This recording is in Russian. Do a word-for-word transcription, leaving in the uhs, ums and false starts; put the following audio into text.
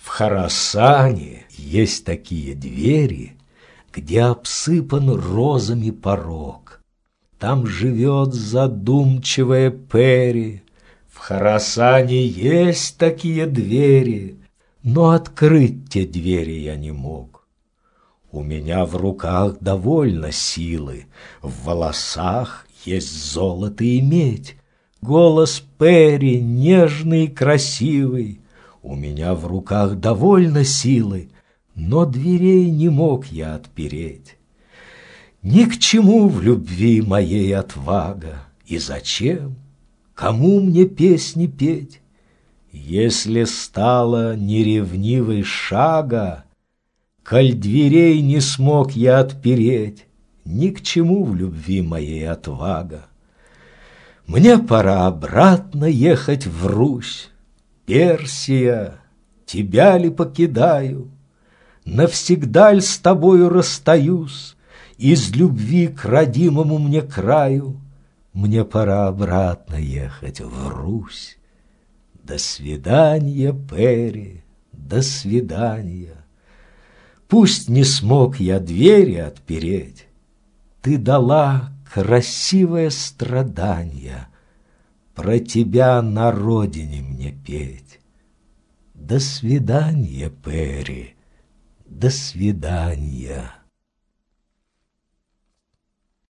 В Хорасане есть такие двери, где обсыпан розами порог. Там живет задумчивая Пери. В Хорасане есть такие двери, но открыть те двери я не мог. У меня в руках довольно силы, в волосах есть золото и медь. Голос Пери нежный и красивый, у меня в руках довольно силы, но дверей не мог я отпереть. Ни к чему в любви моей отвага, и зачем, кому мне песни петь? Если стало неревнивой шага, коль дверей не смог я отпереть, ни к чему в любви моей отвага. Мне пора обратно ехать в Русь. Персия, тебя ли покидаю? Навсегда ль с тобою расстаюсь из любви к родимому мне краю? Мне пора обратно ехать в Русь. До свидания, Пери, до свидания. Пусть не смог я двери отпереть, ты дала красивое страдание про тебя на родине мне петь. До свидания, Пери, до свидания.